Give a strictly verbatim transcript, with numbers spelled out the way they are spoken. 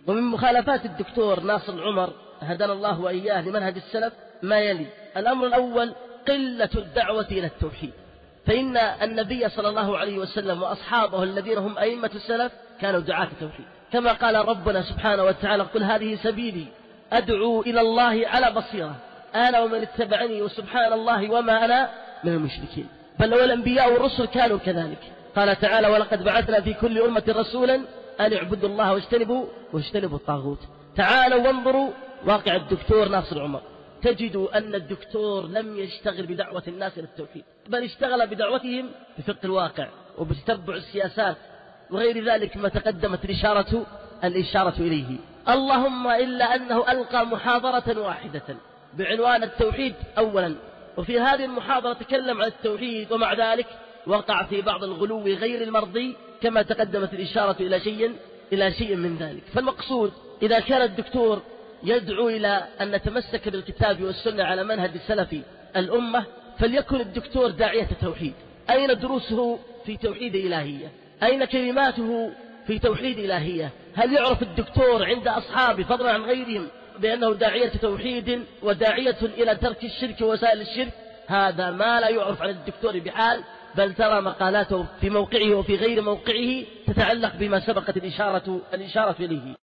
ومن مخالفات الدكتور ناصر العمر هدانا الله وإياه لمنهج السلف ما يلي: الأمر الأول قلة الدعوة إلى التوحيد، فإن النبي صلى الله عليه وسلم وأصحابه الذين هم أئمة السلف كانوا دعاة التوحيد، كما قال ربنا سبحانه وتعالى: قل هذه سبيلي أدعو إلى الله على بصيرة أنا ومن اتبعني وسبحان الله وما أنا من المشركين. بل والأنبياء والرسل كانوا كذلك. قال تعالى: ولقد بعثنا في كل أمة رسولا أن اعبدوا الله واجتنبوا واجتنبوا الطاغوت. تعالوا وانظروا واقع الدكتور ناصر عمر، تجدوا أن الدكتور لم يشتغل بدعوة الناس إلى التوحيد، بل اشتغل بدعوتهم بفقه الواقع وبتتبع السياسات وغير ذلك ما تقدمت الإشارة الإشارة إليه. اللهم إلا أنه ألقى محاضرة واحدة بعنوان التوحيد أولا، وفي هذه المحاضرة تكلم عن التوحيد، ومع ذلك وقع في بعض الغلو غير المرضي كما تقدمت الإشارة إلى شيء إلى شيء من ذلك. فالمقصود إذا كان الدكتور يدعو إلى أن نتمسك بالكتاب والسنة على منهج السلف الأمة، فليكن الدكتور داعية التوحيد. أين دروسه في توحيد إلهية؟ أين كلماته في توحيد إلهية؟ هل يعرف الدكتور عند أصحابه فضلا عن غيرهم بأنه داعية توحيد وداعية إلى ترك الشرك ووسائل الشرك؟ هذا ما لا يعرف عن الدكتور بحال، بل ترى مقالاته في موقعه وفي غير موقعه تتعلق بما سبقت الإشارة الإشارة إليه.